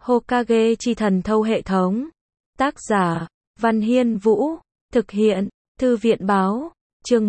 Hokage chi thần thâu hệ thống. Tác giả, Văn Hiên Vũ. Thực hiện, Thư viện báo. Chương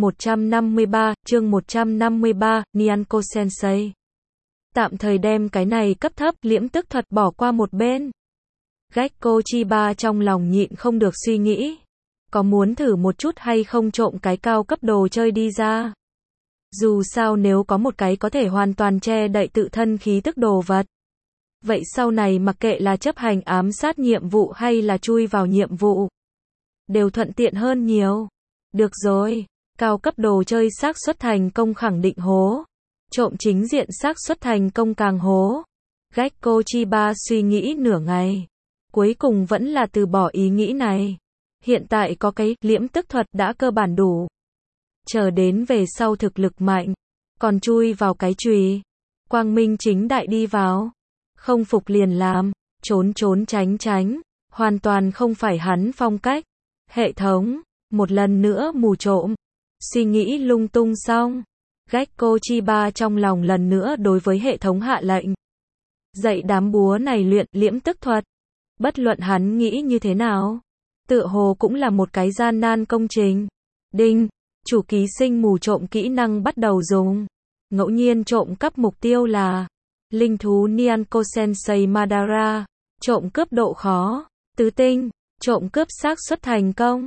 153, Nyanko Sensei. Tạm thời đem cái này cấp thấp liễm tức thuật bỏ qua một bên. Gekko Chiba trong lòng nhịn không được suy nghĩ. Có muốn thử một chút hay không trộm cái cao cấp đồ chơi đi ra? Dù sao nếu có một cái có thể hoàn toàn che đậy tự thân khí tức đồ vật. Vậy sau này mặc kệ là chấp hành ám sát nhiệm vụ hay là chui vào nhiệm vụ, đều thuận tiện hơn nhiều. Được rồi, cao cấp đồ chơi xác suất thành công khẳng định hố. Trộm chính diện xác suất thành công càng hố. Gekko Chiba suy nghĩ nửa ngày. Cuối cùng vẫn là từ bỏ ý nghĩ này. Hiện tại có cái liễm tức thuật đã cơ bản đủ. Chờ đến về sau thực lực mạnh, còn chui vào cái chùy, quang minh chính đại đi vào. Không phục liền làm, trốn trốn tránh tránh, hoàn toàn không phải hắn phong cách. Hệ thống, một lần nữa mù trộm. Suy nghĩ lung tung xong, Gekko Chiba trong lòng lần nữa đối với hệ thống hạ lệnh. Dạy đám búa này luyện liễm tức thuật. Bất luận hắn nghĩ như thế nào, tựa hồ cũng là một cái gian nan công trình. Đinh, chủ ký sinh mù trộm kỹ năng bắt đầu dùng. Ngẫu nhiên trộm cắp mục tiêu là linh thú Nyanko Sensei Madara. Trộm cướp độ khó, tứ tinh. Trộm cướp xác suất thành công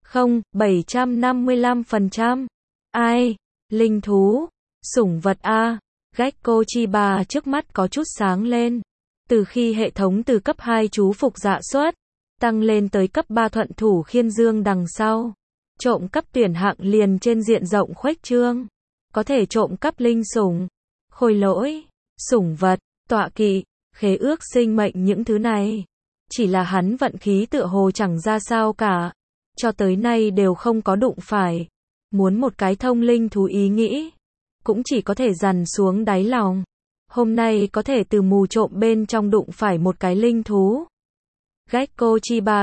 755%. Ai? Linh thú, sủng vật a. Gekko Chiba trước mắt có chút sáng lên. Từ khi hệ thống từ cấp 2 chú phục dạ xuất, tăng lên tới cấp 3 thuận thủ khiên dương đằng sau, trộm cắp tuyển hạng liền trên diện rộng khuếch trương. Có thể trộm cắp linh sủng, khôi lỗi, sủng vật, tọa kỵ, khế ước sinh mệnh những thứ này. Chỉ là hắn vận khí tựa hồ chẳng ra sao cả. Cho tới nay đều không có đụng phải. Muốn một cái thông linh thú ý nghĩ, cũng chỉ có thể dằn xuống đáy lòng. Hôm nay có thể từ mù trộm bên trong đụng phải một cái linh thú. Gekko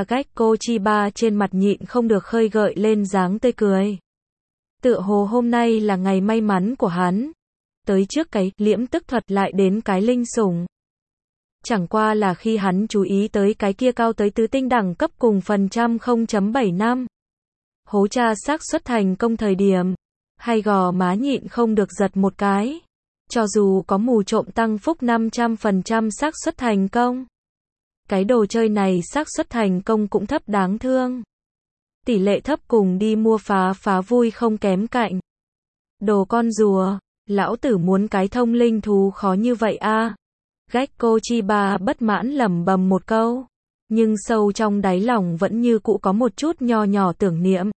Chiba trên mặt nhịn không được khơi gợi lên dáng tươi cười. Tựa hồ hôm nay là ngày may mắn của hắn. Tới trước cái liễm tức thuật lại đến cái linh sủng. Chẳng qua là khi hắn chú ý tới cái kia cao tới tứ tinh đẳng cấp cùng phần trăm 0.75. Hố tra xác suất thành công thời điểm, hay gò má nhịn không được giật một cái. Cho dù có mù trộm tăng phúc 500% xác suất thành công, cái đồ chơi này xác suất thành công cũng thấp đáng thương. Tỷ lệ thấp cùng đi mua phá vui không kém cạnh. Đồ con rùa, lão tử muốn cái thông linh thú khó như vậy a. Gekko Chiba bất mãn lẩm bẩm một câu, nhưng sâu trong đáy lòng vẫn như cũ có một chút nho nhỏ tưởng niệm.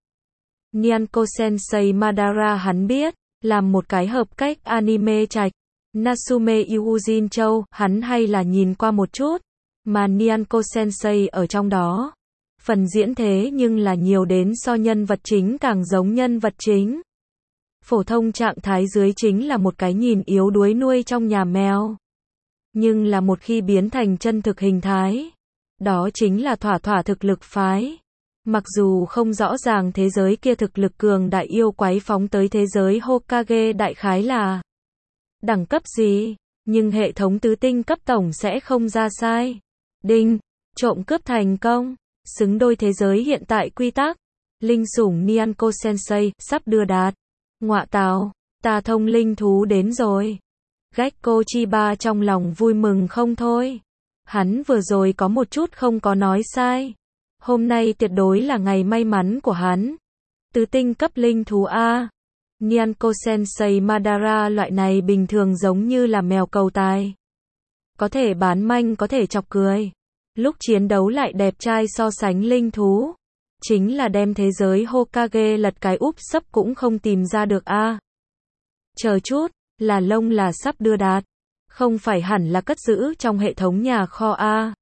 Nyanko Sensei Madara hắn biết, làm một cái hợp cách anime trạch. Natsume Yujin Châu, hắn hay là nhìn qua một chút, mà Nyanko Sensei ở trong đó. Phần diễn thế nhưng là nhiều đến so nhân vật chính càng giống nhân vật chính. Phổ thông trạng thái dưới chính là một cái nhìn yếu đuối nuôi trong nhà mèo. Nhưng là một khi biến thành chân thực hình thái, đó chính là thỏa thực lực phái. Mặc dù không rõ ràng thế giới kia thực lực cường đại yêu quái phóng tới thế giới Hokage đại khái là đẳng cấp gì, nhưng hệ thống tứ tinh cấp tổng sẽ không ra sai. Đinh, trộm cướp thành công, xứng đôi thế giới hiện tại quy tắc. Linh sủng Nyanko Sensei sắp đưa đạt. Ngọa tào, ta thông linh thú đến rồi. Gekko Chiba trong lòng vui mừng không thôi. Hắn vừa rồi có một chút không có nói sai. Hôm nay tuyệt đối là ngày may mắn của hắn. Tứ tinh cấp linh thú A. Nyanko Sensei Madara loại này bình thường giống như là mèo cầu tài. Có thể bán manh có thể chọc cười. Lúc chiến đấu lại đẹp trai so sánh linh thú. Chính là đem thế giới Hokage lật cái úp sấp cũng không tìm ra được A. Chờ chút, là lông là sắp đưa đạt. Không phải hẳn là cất giữ trong hệ thống nhà kho A.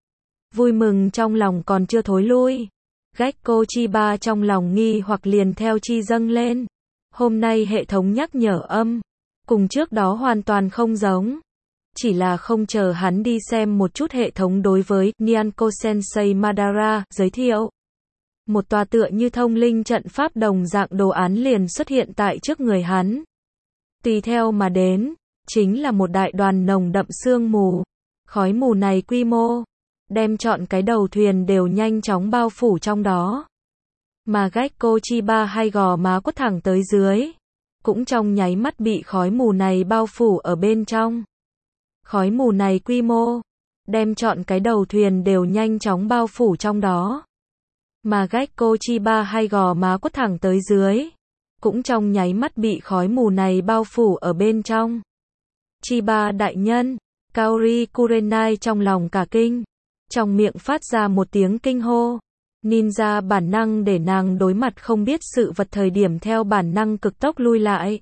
Vui mừng trong lòng còn chưa thối lui. Gekko Chiba trong lòng nghi hoặc liền theo chi dâng lên. Hôm nay hệ thống nhắc nhở âm, cùng trước đó hoàn toàn không giống. Chỉ là không chờ hắn đi xem một chút hệ thống đối với Nyanko Sensei Madara giới thiệu. Một tòa tựa như thông linh trận pháp đồng dạng đồ án liền xuất hiện tại trước người hắn. Tùy theo mà đến, chính là một đại đoàn nồng đậm sương mù. Khói mù này quy mô, đem trọn cái đầu thuyền đều nhanh chóng bao phủ trong đó. Mà Gekko Chiba hay gò má quất thẳng tới dưới, cũng trong nháy mắt bị khói mù này bao phủ ở bên trong. Khói mù này quy mô, đem trọn cái đầu thuyền đều nhanh chóng bao phủ trong đó. Mà Gekko Chiba hay gò má quất thẳng tới dưới, cũng trong nháy mắt bị khói mù này bao phủ ở bên trong. Chiba đại nhân, Kaori Kurenai trong lòng cả kinh, trong miệng phát ra một tiếng kinh hô. Ninja bản năng để nàng đối mặt không biết sự vật thời điểm theo bản năng cực tốc lui lại.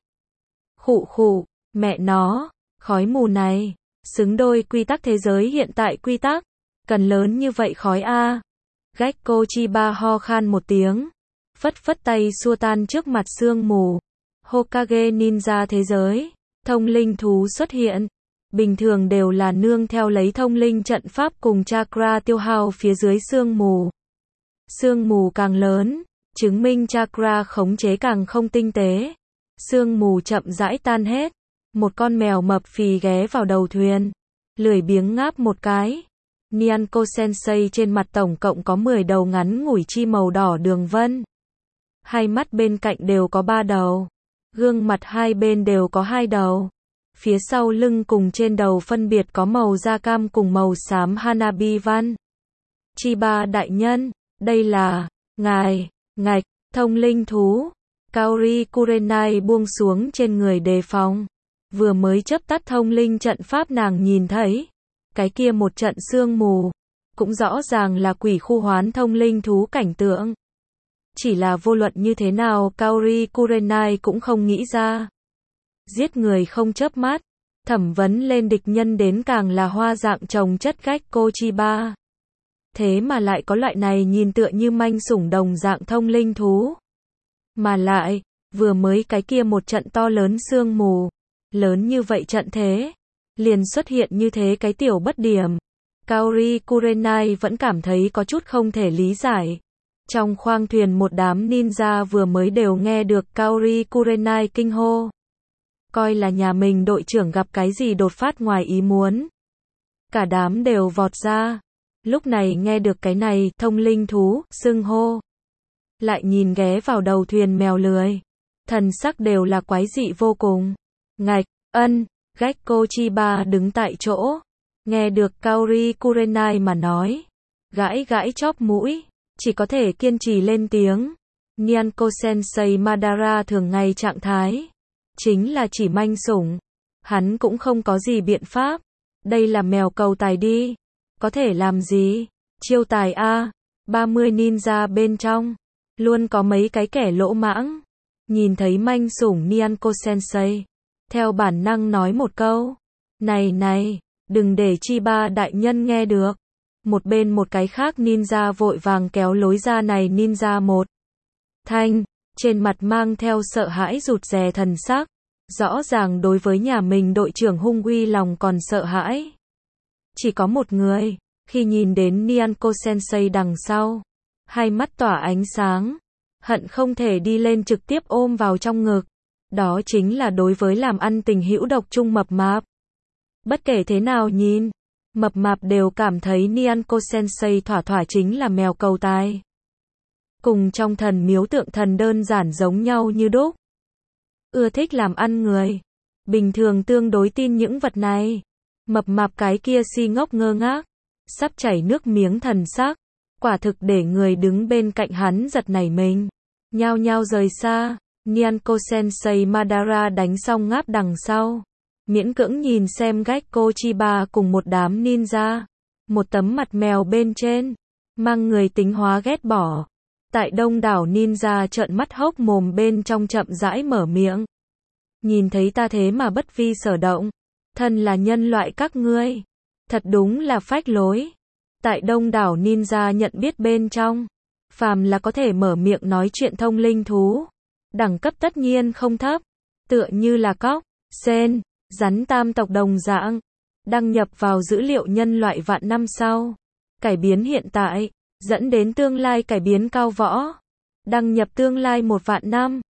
Khụ khụ, mẹ nó, khói mù này, xứng đôi quy tắc thế giới hiện tại quy tắc, cần lớn như vậy khói a. Gekko Chiba ho khan một tiếng, phất phất tay xua tan trước mặt sương mù. Hokage ninja thế giới, thông linh thú xuất hiện, bình thường đều là nương theo lấy thông linh trận pháp cùng chakra tiêu hao phía dưới sương mù. Sương mù càng lớn, chứng minh chakra khống chế càng không tinh tế. Sương mù chậm rãi tan hết, một con mèo mập phì ghé vào đầu thuyền, lười biếng ngáp một cái. Nyanko Sensei trên mặt tổng cộng có 10 đầu ngắn ngủi chi màu đỏ đường vân. Hai mắt bên cạnh đều có 3 đầu, gương mặt hai bên đều có 2 đầu. Phía sau lưng cùng trên đầu phân biệt có màu da cam cùng màu xám hanabi văn. Chiba đại nhân, đây là, ngài, ngạch, thông linh thú. Kaori Kurenai buông xuống trên người đề phòng. Vừa mới chớp tắt thông linh trận pháp nàng nhìn thấy. Cái kia một trận sương mù. Cũng rõ ràng là quỷ khu hoán thông linh thú cảnh tượng. Chỉ là vô luận như thế nào Kaori Kurenai cũng không nghĩ ra. Giết người không chớp mắt. Thẩm vấn lên địch nhân đến càng là hoa dạng trồng chất Gekko Chiba. Thế mà lại có loại này nhìn tựa như manh sủng đồng dạng thông linh thú. Mà lại, vừa mới cái kia một trận to lớn sương mù, lớn như vậy trận thế, liền xuất hiện như thế cái tiểu bất điểm. Kaori Kurenai vẫn cảm thấy có chút không thể lý giải. Trong khoang thuyền một đám ninja vừa mới đều nghe được Kaori Kurenai kinh hô. Coi là nhà mình đội trưởng gặp cái gì đột phát ngoài ý muốn. Cả đám đều vọt ra. Lúc này nghe được cái này, thông linh thú, xưng hô. Lại nhìn ghé vào đầu thuyền mèo lười. Thần sắc đều là quái dị vô cùng. Ngạch, Gekko Chiba đứng tại chỗ. Nghe được Kaori Kurenai mà nói. Gãi gãi chóp mũi. Chỉ có thể kiên trì lên tiếng. Nyanko Sensei Madara thường ngày trạng thái. Chính là chỉ manh sủng. Hắn cũng không có gì biện pháp. Đây là mèo cầu tài đi. Có thể làm gì? Chiêu tài a. 30 ninja bên trong. Luôn có mấy cái kẻ lỗ mãng. Nhìn thấy manh sủng Nyanko Sensei. Theo bản năng nói một câu. Này, đừng để Chiba đại nhân nghe được. Một bên một cái khác ninja vội vàng kéo lối ra này ninja một. Thanh, trên mặt mang theo sợ hãi rụt rè thần sắc. Rõ ràng đối với nhà mình đội trưởng hung uy lòng còn sợ hãi. Chỉ có một người, khi nhìn đến Nyanko Sensei đằng sau, hai mắt tỏa ánh sáng, hận không thể đi lên trực tiếp ôm vào trong ngực. Đó chính là đối với làm ăn tình hữu độc chung mập mạp. Bất kể thế nào nhìn, mập mạp đều cảm thấy Nyanko Sensei thỏa thỏa chính là mèo cầu tài. Cùng trong thần miếu tượng thần đơn giản giống nhau như đúc. Ưa thích làm ăn người. Bình thường tương đối tin những vật này. Mập mạp cái kia si ngốc ngơ ngác. Sắp chảy nước miếng thần sắc. Quả thực để người đứng bên cạnh hắn giật nảy mình. Nhao nhao rời xa. Nyanko Sensei Madara đánh xong ngáp đằng sau. Miễn cưỡng nhìn xem Gekko Chiba cùng một đám ninja. Một tấm mặt mèo bên trên. Mang người tính hóa ghét bỏ. Tại đông đảo ninja trợn mắt hốc mồm bên trong chậm rãi mở miệng. Nhìn thấy ta thế mà bất vi sở động. Thân là nhân loại các ngươi. Thật đúng là phách lối. Tại đông đảo ninja nhận biết bên trong. Phàm là có thể mở miệng nói chuyện thông linh thú. Đẳng cấp tất nhiên không thấp. Tựa như là cóc, sen, rắn tam tộc đồng dạng. Đăng nhập vào dữ liệu nhân loại vạn năm sau. Cải biến hiện tại. Dẫn đến tương lai cải biến cao võ. Đăng nhập tương lai 1 vạn năm.